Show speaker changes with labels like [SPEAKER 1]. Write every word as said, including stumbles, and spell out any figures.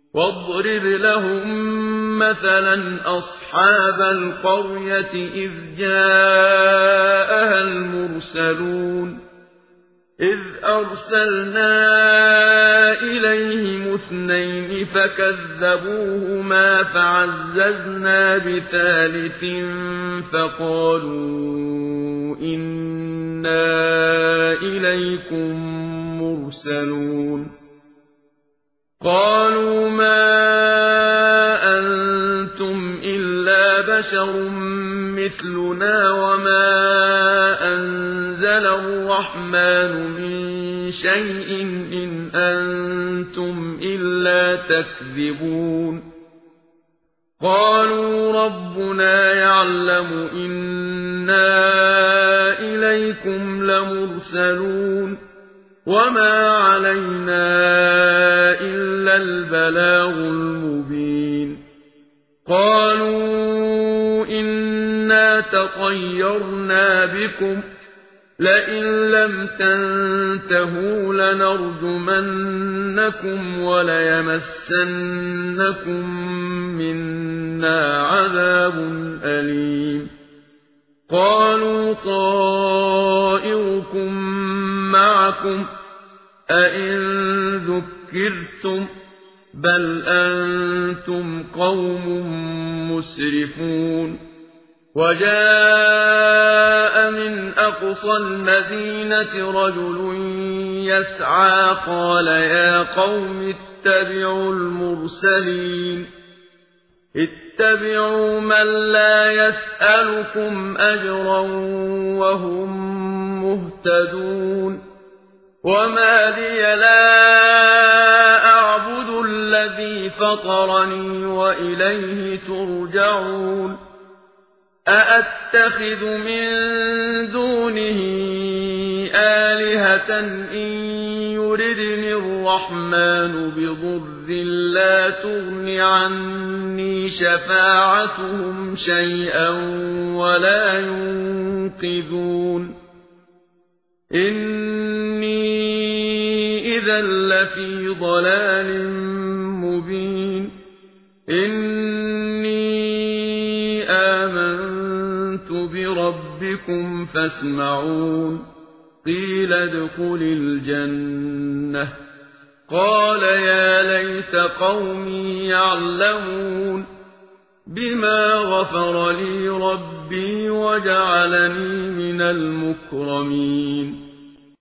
[SPEAKER 1] واضرب لهم مثلا أصحاب القرية إذ جاءها المرسلون إذ أرسلنا إليهم اثنين فكذبوهما فعززنا بثالث فقالوا إنا إليكم مرسلون قالوا ما أنتم إلا بشر مثلنا وما أنزل الرحمن من شيء إن أنتم إلا تكذبون قالوا ربنا يعلم إنا إليكم لمرسلون وما علينا إلا البلاغ المبين قالوا إنا تطيرنا بكم لئن لم تنتهوا لنرجمنكم وليمسنكم منا عذاب أليم قالوا طائركم معكم أئن ذكرتم بل أنتم قوم مسرفون وجاء من أقصى المدينة رجل يسعى قال يا قوم اتبعوا المرسلين اتبعوا من لا يسألكم أجرا وهم مهتدون وما لي لا أعبد الذي فطرني وإليه ترجعون أأتخذ من دونه آلهة إن يردني الرحمن بضر لا تغن عني شفاعتهم شيئا ولا ينقذون إني إذا لفي ضلال مبين إني آمنت بربكم فاسمعون قيل ادخل الجنة قال يا ليت قومي يعلمون بما غفر لي ربي وجعلني من المكرمين